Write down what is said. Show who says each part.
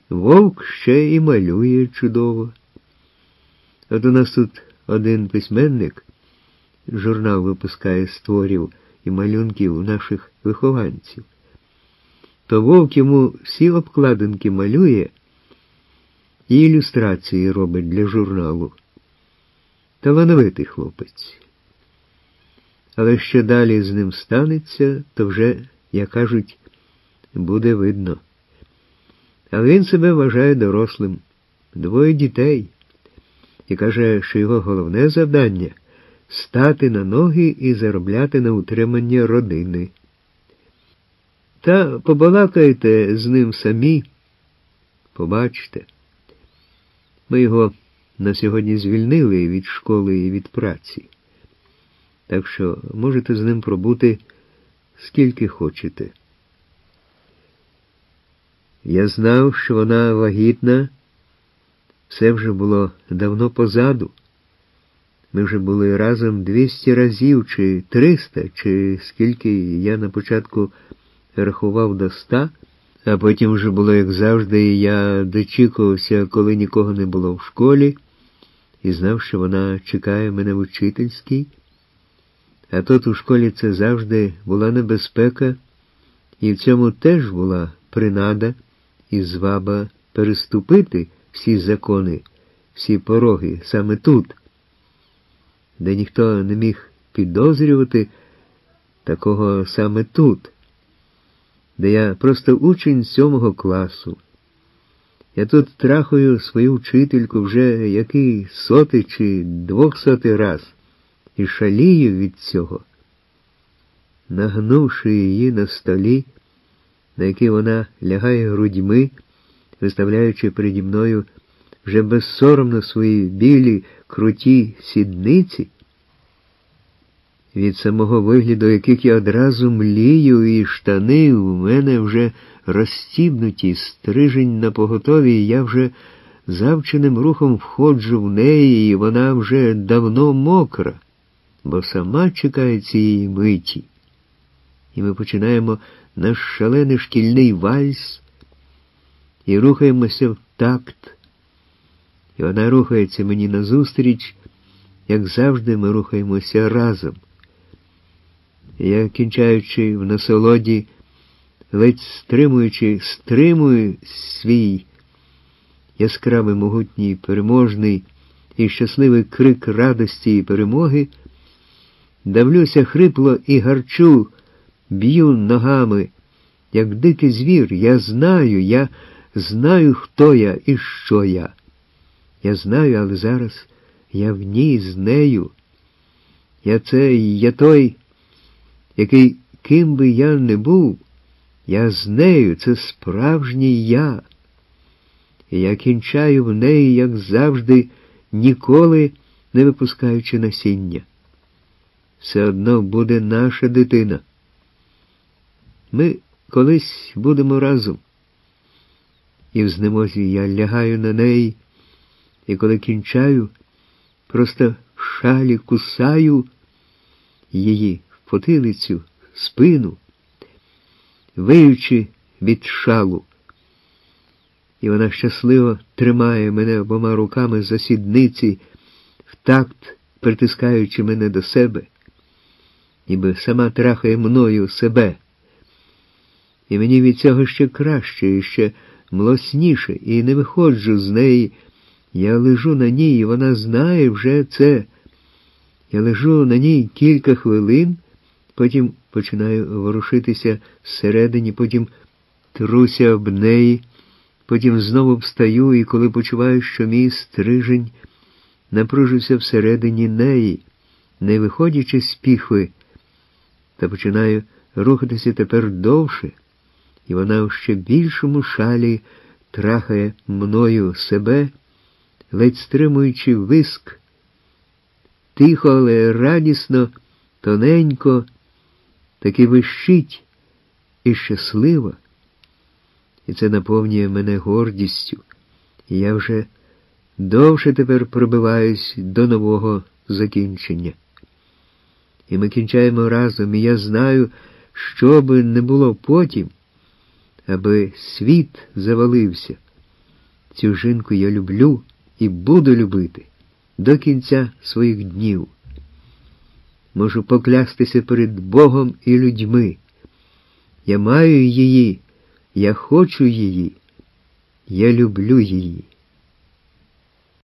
Speaker 1: Вовк ще і малює чудово. От у нас тут один письменник, журнал випускає з творів і малюнків наших вихованців. То Вовк йому всі обкладинки малює і ілюстрації робить для журналу. Талановитий хлопець. Але що далі з ним станеться, то вже, як кажуть, буде видно. Але він себе вважає дорослим, 2 дітей, і каже, що його головне завдання – стати на ноги і заробляти на утримання родини. Та побалакайте з ним самі, побачите. Ми його на сьогодні звільнили від школи і від праці. Так що можете з ним пробути скільки хочете. Я знав, що вона вагітна, все вже було давно позаду. Ми вже були разом 200 разів, чи 300, чи скільки я на початку рахував до 100, а потім вже було, як завжди, і я дочікувався, коли нікого не було в школі, і знав, що вона чекає мене в учительській. А тут у школі це завжди була небезпека, і в цьому теж була принада і зваба переступити всі закони, всі пороги саме тут, де ніхто не міг підозрювати такого саме тут, де я просто учень 7 класу. Я тут трахаю свою вчительку вже який 100-й чи 200-й раз і шалію від цього. Нагнувши її на столі, на який вона лягає грудьми, виставляючи переді мною вже безсоромно свої білі, круті сідниці, від самого вигляду яких я одразу млію, і штани у мене вже розстібнуті, стрижень напоготові, і я вже завченим рухом входжу в неї, і вона вже давно мокра, бо сама чекає цієї миті. І ми починаємо наш шалений шкільний вальс і рухаємося в такт. І вона рухається мені назустріч, як завжди ми рухаємося разом. Я, кінчаючи в насолоді, ледь стримую свій яскравий, могутній, переможний і щасливий крик радості і перемоги, давлюся хрипло і гарчу, б'ю ногами, як дикий звір. Я знаю, хто я і що я. Я знаю, але зараз я в ній з нею. Я той, який, ким би я не був, я з нею, це справжній я. І я кінчаю в неї, як завжди, ніколи не випускаючи насіння. Все одно буде наша дитина. Ми колись будемо разом. І в знемозі я лягаю на неї, і коли кінчаю, просто в шалі кусаю її в потилицю, спину, виючи від шалу. І вона щасливо тримає мене обома руками за сідниці, в такт притискаючи мене до себе, ніби сама трахає мною себе. І мені від цього ще краще, і ще млосніше, і не виходжу з неї. Я лежу на ній, і вона знає вже це. Я лежу на ній кілька хвилин, потім починаю ворушитися всередині, потім труся об неї, потім знову встаю, і коли почуваю, що мій стрижень напружився всередині неї, не виходячи з піхви, та починаю рухатися тепер довше, і вона в ще більшому шалі трахає мною себе, ледь стримуючи виск, тихо, але радісно, тоненько, таки вищить і щаслива. І це наповнює мене гордістю. І я вже довше тепер пробиваюсь до нового закінчення. І ми кінчаємо разом, і я знаю, що би не було потім, аби світ завалився, Цю жінку я люблю і буду любити до кінця своїх днів. Можу поклястися перед Богом і людьми. Я маю її, я хочу її, я люблю її.